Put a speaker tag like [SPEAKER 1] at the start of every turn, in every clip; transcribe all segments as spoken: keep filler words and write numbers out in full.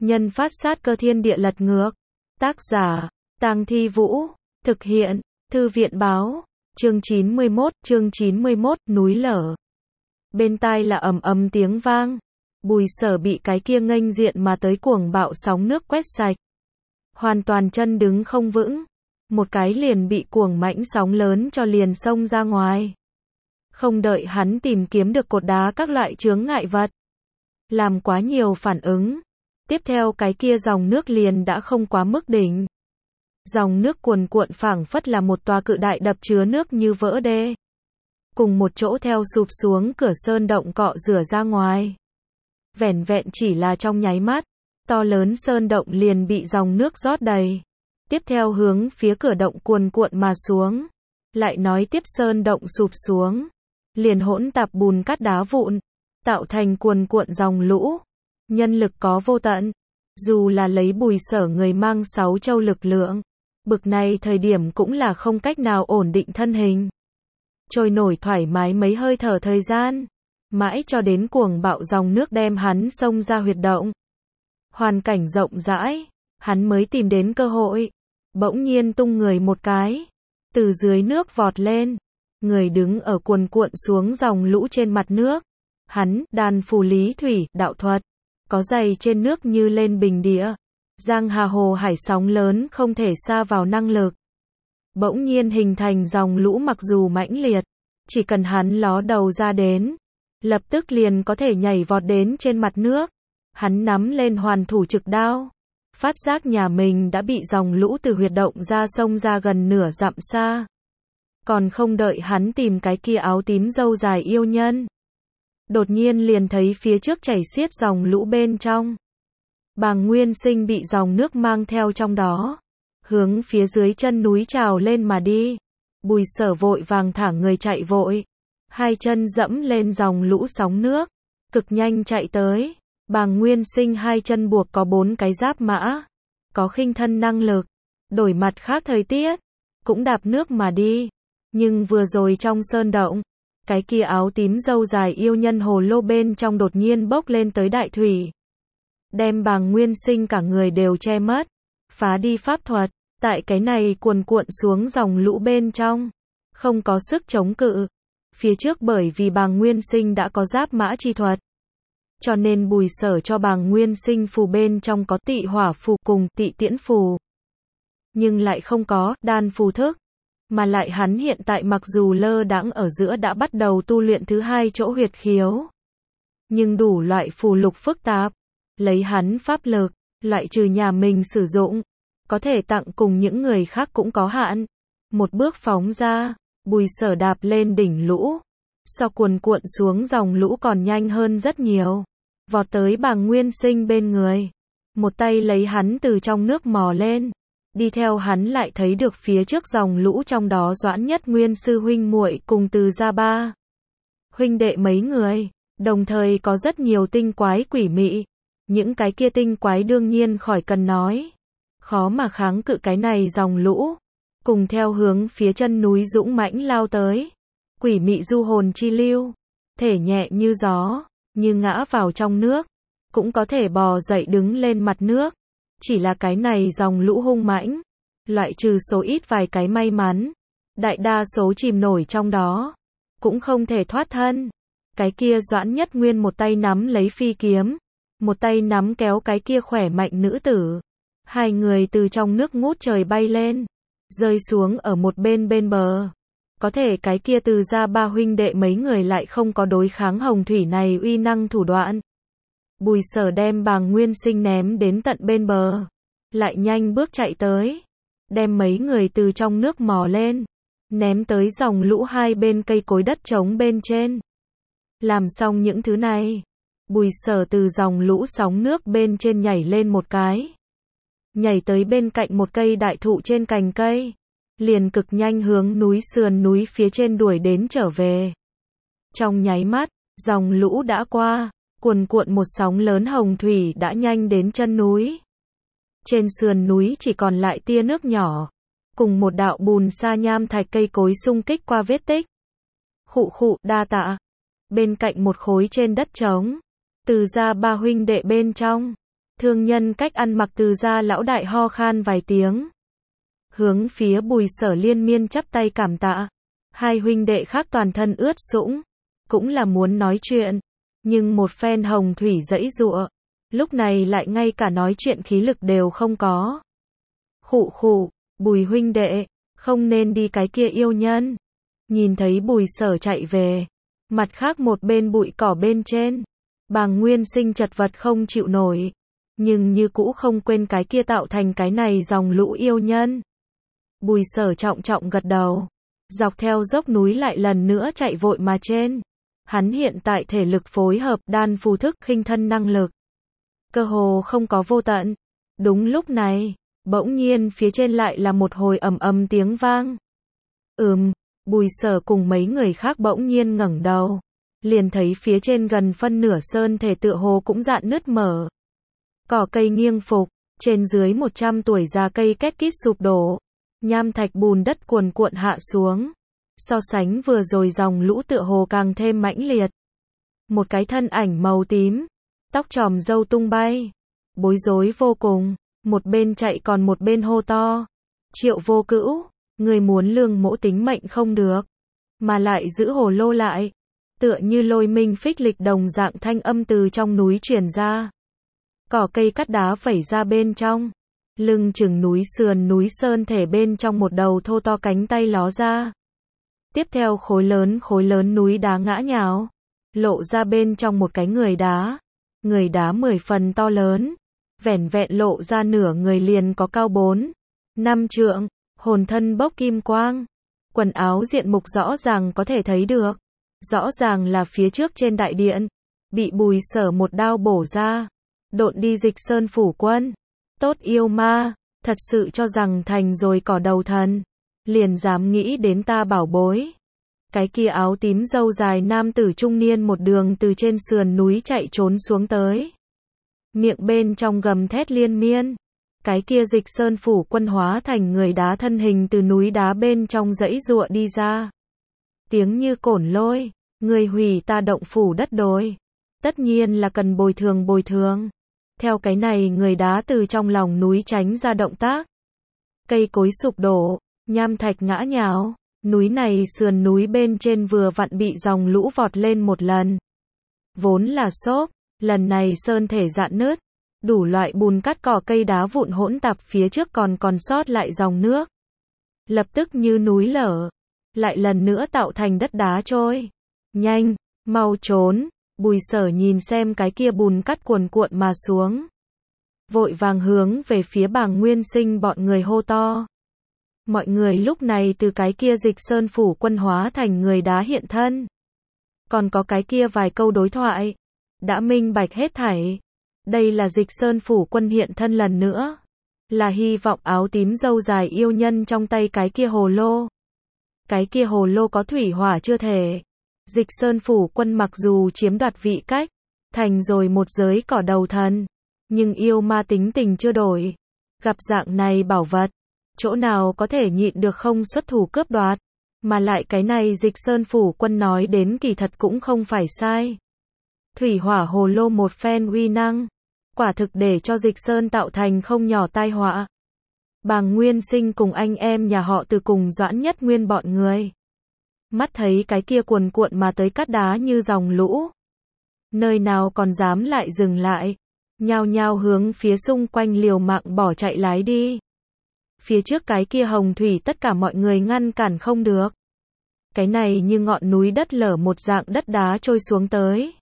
[SPEAKER 1] Nhân phát sát cơ thiên địa lật ngược. Tác giả, Tang Thi Vũ. Thực hiện, Thư viện báo. Chương chín mươi mốt, chương chín mươi mốt, núi lở. Bên tai là ầm ầm tiếng vang. Bùi Sở bị cái kia nghênh diện mà tới cuồng bạo sóng nước quét sạch. Hoàn toàn chân đứng không vững. Một cái liền bị cuồng mãnh sóng lớn cho liền xông ra ngoài. Không đợi hắn tìm kiếm được cột đá các loại chướng ngại vật. Làm quá nhiều phản ứng. Tiếp theo cái kia dòng nước liền đã không quá mức đỉnh. Dòng nước cuồn cuộn phảng phất là một tòa cự đại đập chứa nước như vỡ đê. Cùng một chỗ theo sụp xuống cửa sơn động cọ rửa ra ngoài. Vẻn vẹn chỉ là trong nháy mắt, to lớn sơn động liền bị dòng nước rót đầy. Tiếp theo hướng phía cửa động cuồn cuộn mà xuống. Lại nói tiếp sơn động sụp xuống. Liền hỗn tạp bùn cát đá vụn. Tạo thành cuồn cuộn dòng lũ. Nhân lực có vô tận. Dù là lấy Bùi Sở người mang sáu châu lực lượng. Bực này thời điểm cũng là không cách nào ổn định thân hình. Trôi nổi thoải mái mấy hơi thở thời gian. Mãi cho đến cuồng bạo dòng nước đem hắn xông ra huyệt động. Hoàn cảnh rộng rãi. Hắn mới tìm đến cơ hội. Bỗng nhiên tung người một cái. Từ dưới nước vọt lên. Người đứng ở cuồn cuộn xuống dòng lũ trên mặt nước. Hắn, đàn phù lý thủy, đạo thuật. Có giày trên nước như lên bình địa. Giang hà hồ hải sóng lớn không thể xa vào năng lực. Bỗng nhiên hình thành dòng lũ mặc dù mãnh liệt. Chỉ cần hắn ló đầu ra đến. Lập tức liền có thể nhảy vọt đến trên mặt nước. Hắn nắm lên hoàn thủ trực đao. Phát giác nhà mình đã bị dòng lũ từ huyệt động ra sông ra gần nửa dặm xa. Còn không đợi hắn tìm cái kia áo tím râu dài yêu nhân. Đột nhiên liền thấy phía trước chảy xiết dòng lũ bên trong. Bàng Nguyên Sinh bị dòng nước mang theo trong đó. Hướng phía dưới chân núi trào lên mà đi. Bùi Sở vội vàng thả người chạy vội. Hai chân dẫm lên dòng lũ sóng nước. Cực nhanh chạy tới. Bàng Nguyên Sinh hai chân buộc có bốn cái giáp mã. Có khinh thân năng lực. Đổi mặt khác thời tiết. Cũng đạp nước mà đi. Nhưng vừa rồi trong sơn động. Cái kia áo tím râu dài yêu nhân hồ lô bên trong đột nhiên bốc lên tới đại thủy. Đem Bàng Nguyên Sinh cả người đều che mất. Phá đi pháp thuật. Tại cái này cuồn cuộn xuống dòng lũ bên trong. Không có sức chống cự. Phía trước bởi vì Bàng Nguyên Sinh đã có giáp mã chi thuật. Cho nên Bùi Sở cho Bàng Nguyên Sinh phù bên trong có tị hỏa phù cùng tị tiễn phù. Nhưng lại không có đan phù thức. Mà lại hắn hiện tại mặc dù lơ đãng ở giữa đã bắt đầu tu luyện thứ hai chỗ huyệt khiếu. Nhưng đủ loại phù lục phức tạp. Lấy hắn pháp lực, loại trừ nhà mình sử dụng. Có thể tặng cùng những người khác cũng có hạn. Một bước phóng ra, Bùi Sở đạp lên đỉnh lũ. So cuồn cuộn xuống dòng lũ còn nhanh hơn rất nhiều. Vọt tới Bàng Nguyên Sinh bên người. Một tay lấy hắn từ trong nước mò lên. Đi theo hắn lại thấy được phía trước dòng lũ trong đó Doãn Nhất Nguyên sư huynh muội cùng Từ gia ba huynh đệ mấy người, đồng thời có rất nhiều tinh quái quỷ mị. Những cái kia tinh quái đương nhiên khỏi cần nói. Khó mà kháng cự cái này dòng lũ. Cùng theo hướng phía chân núi dũng mãnh lao tới. Quỷ mị du hồn chi lưu. Thể nhẹ như gió, như ngã vào trong nước. Cũng có thể bò dậy đứng lên mặt nước. Chỉ là cái này dòng lũ hung mãnh. Loại trừ số ít vài cái may mắn. Đại đa số chìm nổi trong đó. Cũng không thể thoát thân. Cái kia Doãn Nhất Nguyên một tay nắm lấy phi kiếm. Một tay nắm kéo cái kia khỏe mạnh nữ tử. Hai người từ trong nước ngút trời bay lên. Rơi xuống ở một bên bên bờ. Có thể cái kia Từ gia ba huynh đệ mấy người lại không có đối kháng hồng thủy này uy năng thủ đoạn. Bùi Sở đem Bàng Nguyên Sinh ném đến tận bên bờ. Lại nhanh bước chạy tới. Đem mấy người từ trong nước mò lên. Ném tới dòng lũ hai bên cây cối đất trống bên trên. Làm xong những thứ này. Bùi Sở từ dòng lũ sóng nước bên trên nhảy lên một cái. Nhảy tới bên cạnh một cây đại thụ trên cành cây. Liền cực nhanh hướng núi sườn núi phía trên đuổi đến trở về. Trong nháy mắt, dòng lũ đã qua. Cuồn cuộn một sóng lớn hồng thủy đã nhanh đến chân núi. Trên sườn núi chỉ còn lại tia nước nhỏ. Cùng một đạo bùn sa nham thạch cây cối xung kích qua vết tích. Khụ khụ đa tạ. Bên cạnh một khối trên đất trống. Từ gia ba huynh đệ bên trong. Thương nhân cách ăn mặc Từ gia lão đại ho khan vài tiếng. Hướng phía Bùi Sở liên miên chắp tay cảm tạ. Hai huynh đệ khác toàn thân ướt sũng. Cũng là muốn nói chuyện. Nhưng một phen hồng thủy giãy giụa. Lúc này lại ngay cả nói chuyện khí lực đều không có. Khụ khụ, Bùi huynh đệ, không nên đi cái kia yêu nhân. Nhìn thấy Bùi Sở chạy về. Mặt khác một bên bụi cỏ bên trên. Bàng Nguyên Sinh chật vật không chịu nổi. Nhưng như cũ không quên cái kia tạo thành cái này dòng lũ yêu nhân. Bùi Sở trọng trọng gật đầu. Dọc theo dốc núi lại lần nữa chạy vội mà trên. Hắn hiện tại thể lực phối hợp đan phù thức khinh thân năng lực. Cơ hồ không có vô tận. Đúng lúc này, bỗng nhiên phía trên lại là một hồi ầm ầm tiếng vang. Ừm, Bùi Sở cùng mấy người khác bỗng nhiên ngẩng đầu. Liền thấy phía trên gần phân nửa sơn thể tựa hồ cũng dạn nứt mở. Cỏ cây nghiêng phục, trên dưới một trăm tuổi già cây két kít sụp đổ. Nham thạch bùn đất cuồn cuộn hạ xuống. So sánh vừa rồi dòng lũ tựa hồ càng thêm mãnh liệt. Một cái thân ảnh màu tím, tóc tròm râu tung bay, bối rối vô cùng, một bên chạy còn một bên hô to. Triệu Vô Cữu, người muốn lương mỗ tính mệnh không được, mà lại giữ hồ lô lại. Tựa như lôi minh phích lịch đồng dạng thanh âm từ trong núi truyền ra. Cỏ cây cắt đá vẩy ra bên trong. Lưng chừng núi sườn núi sơn thể bên trong một đầu thô to cánh tay ló ra. Tiếp theo khối lớn khối lớn núi đá ngã nhào. Lộ ra bên trong một cái người đá. Người đá mười phần to lớn. Vẻn vẹn lộ ra nửa người liền có cao bốn, năm trượng. Hồn thân bốc kim quang. Quần áo diện mục rõ ràng có thể thấy được. Rõ ràng là phía trước trên đại điện. Bị Bùi Sở một đao bổ ra. Độn đi Dịch Sơn phủ quân. Tốt yêu ma, thật sự cho rằng thành rồi cỏ đầu thần. Liền dám nghĩ đến ta bảo bối. Cái kia áo tím râu dài nam tử trung niên một đường từ trên sườn núi chạy trốn xuống tới. Miệng bên trong gầm thét liên miên. Cái kia Dịch Sơn phủ quân hóa thành người đá thân hình từ núi đá bên trong dãy giụa đi ra. Tiếng như cổn lôi, người hủy ta động phủ đất đồi. Tất nhiên là cần bồi thường bồi thường. Theo cái này người đá từ trong lòng núi tránh ra động tác. Cây cối sụp đổ, nham thạch ngã nhào. Núi này sườn núi bên trên vừa vặn bị dòng lũ vọt lên một lần. Vốn là xốp, lần này sơn thể dạn nứt. Đủ loại bùn cát cỏ cây đá vụn hỗn tạp phía trước còn còn sót lại dòng nước. Lập tức như núi lở. Lại lần nữa tạo thành đất đá trôi. Nhanh, mau trốn. Bùi Sở nhìn xem cái kia bùn cát cuồn cuộn mà xuống. Vội vàng hướng về phía Bàng Nguyên Sinh bọn người hô to. Mọi người lúc này từ cái kia Dịch Sơn phủ quân hóa thành người đá hiện thân. Còn có cái kia vài câu đối thoại. Đã minh bạch hết thảy. Đây là Dịch Sơn phủ quân hiện thân lần nữa. Là hy vọng áo tím râu dài yêu nhân trong tay cái kia hồ lô. Cái kia hồ lô có thủy hỏa chưa thể. Dịch Sơn phủ quân mặc dù chiếm đoạt vị cách, thành rồi một giới cỏ đầu thần, nhưng yêu ma tính tình chưa đổi. Gặp dạng này bảo vật, chỗ nào có thể nhịn được không xuất thủ cướp đoạt, mà lại cái này Dịch Sơn phủ quân nói đến kỳ thật cũng không phải sai. Thủy hỏa hồ lô một phen uy năng, quả thực để cho Dịch Sơn tạo thành không nhỏ tai họa. Bàng Nguyên Sinh cùng anh em nhà họ Từ cùng Doãn Nhất Nguyên bọn người. Mắt thấy cái kia cuồn cuộn mà tới cát đá như dòng lũ. Nơi nào còn dám lại dừng lại. Nhao nhao hướng phía xung quanh liều mạng bỏ chạy lái đi. Phía trước cái kia hồng thủy tất cả mọi người ngăn cản không được. Cái này như ngọn núi đất lở một dạng đất đá trôi xuống tới.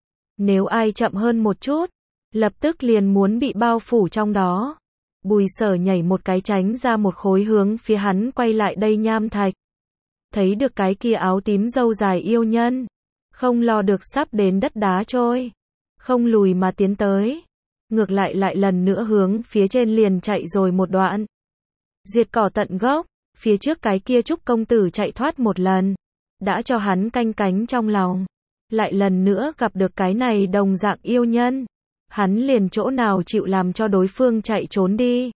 [SPEAKER 1] Nếu ai chậm hơn một chút, lập tức liền muốn bị bao phủ trong đó. Bùi Sở nhảy một cái tránh ra một khối hướng phía hắn quay lại đây nham thạch. Thấy được cái kia áo tím râu dài yêu nhân. Không lo được sắp đến đất đá trôi. Không lùi mà tiến tới. Ngược lại lại lần nữa hướng phía trên liền chạy rồi một đoạn. Diệt cỏ tận gốc. Phía trước cái kia Trúc công tử chạy thoát một lần. Đã cho hắn canh cánh trong lòng. Lại lần nữa gặp được cái này đồng dạng yêu nhân. Hắn liền chỗ nào chịu làm cho đối phương chạy trốn đi.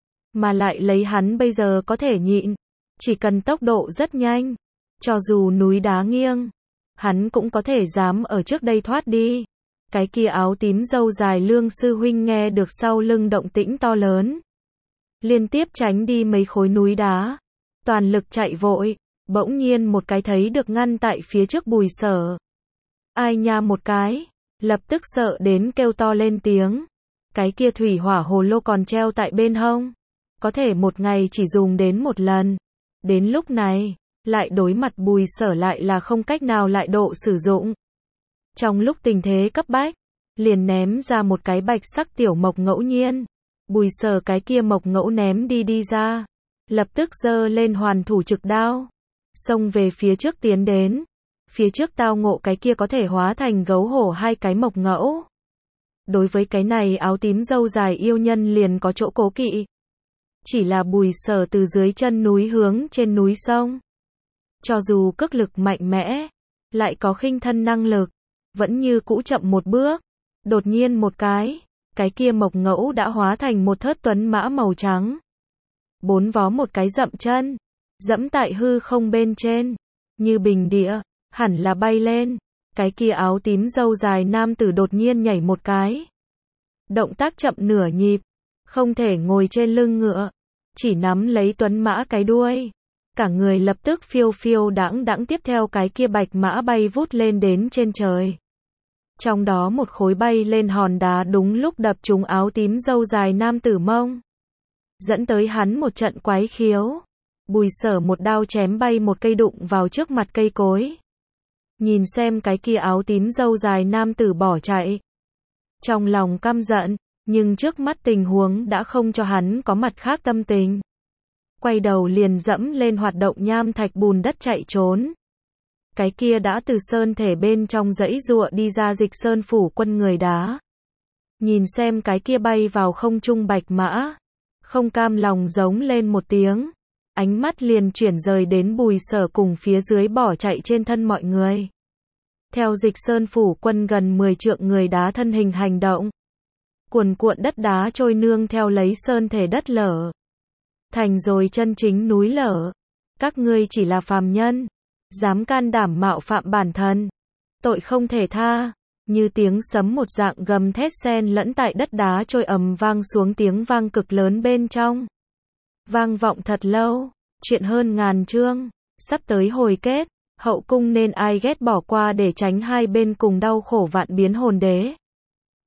[SPEAKER 1] Mà lại lấy hắn bây giờ có thể nhịn. Chỉ cần tốc độ rất nhanh. Cho dù núi đá nghiêng. Hắn cũng có thể dám ở trước đây thoát đi. Cái kia áo tím râu dài Lương sư huynh nghe được sau lưng động tĩnh to lớn, liên tiếp tránh đi mấy khối núi đá, toàn lực chạy vội, bỗng nhiên một cái thấy được ngăn tại phía trước Bùi Sở. Ai nha một cái, lập tức sợ đến kêu to lên tiếng. Cái kia thủy hỏa hồ lô còn treo tại bên hông, có thể một ngày chỉ dùng đến một lần. Đến lúc này, lại đối mặt Bùi Sở lại là không cách nào lại độ sử dụng. Trong lúc tình thế cấp bách, liền ném ra một cái bạch sắc tiểu mộc ngẫu nhiên. Bùi Sở cái kia mộc ngẫu ném đi đi ra, lập tức giơ lên hoàn thủ trực đao, xông về phía trước tiến đến. Phía trước tao ngộ cái kia có thể hóa thành gấu hổ hai cái mộc ngẫu. Đối với cái này áo tím râu dài yêu nhân liền có chỗ cố kỵ. Chỉ là Bùi Sở từ dưới chân núi hướng trên núi sông. Cho dù cước lực mạnh mẽ, lại có khinh thân năng lực, vẫn như cũ chậm một bước. Đột nhiên một cái, cái kia mộc ngẫu đã hóa thành một thớt tuấn mã màu trắng. Bốn vó một cái dậm chân, dẫm tại hư không bên trên, như bình địa, hẳn là bay lên. Cái kia áo tím râu dài nam tử đột nhiên nhảy một cái. Động tác chậm nửa nhịp, không thể ngồi trên lưng ngựa, chỉ nắm lấy tuấn mã cái đuôi. Cả người lập tức phiêu phiêu đãng đãng tiếp theo cái kia bạch mã bay vút lên đến trên trời. Trong đó một khối bay lên hòn đá đúng lúc đập trúng áo tím râu dài nam tử mông, dẫn tới hắn một trận quái khiếu. Bùi Sở một đao chém bay một cây đụng vào trước mặt cây cối. Nhìn xem cái kia áo tím râu dài nam tử bỏ chạy, trong lòng căm giận, nhưng trước mắt tình huống đã không cho hắn có mặt khác tâm tình. Quay đầu liền dẫm lên hoạt động nham thạch bùn đất chạy trốn. Cái kia đã từ sơn thể bên trong dãy giụa đi ra Dịch Sơn phủ quân người đá. Nhìn xem cái kia bay vào không trung bạch mã, không cam lòng giống lên một tiếng, ánh mắt liền chuyển rời đến Bùi Sở cùng phía dưới bỏ chạy trên thân mọi người. Theo Dịch Sơn phủ quân gần mười trượng người đá thân hình hành động, cuồn cuộn đất đá trôi nương theo lấy sơn thể đất lở, thành rồi chân chính núi lở. Các ngươi chỉ là phàm nhân, dám can đảm mạo phạm bản thân, tội không thể tha. Như tiếng sấm một dạng gầm thét xen lẫn tại đất đá trôi ầm vang xuống, tiếng vang cực lớn bên trong vang vọng thật lâu. Chuyện hơn ngàn chương, sắp tới hồi kết, hậu cung nên ai ghét bỏ qua để tránh hai bên cùng đau khổ vạn biến hồn đế.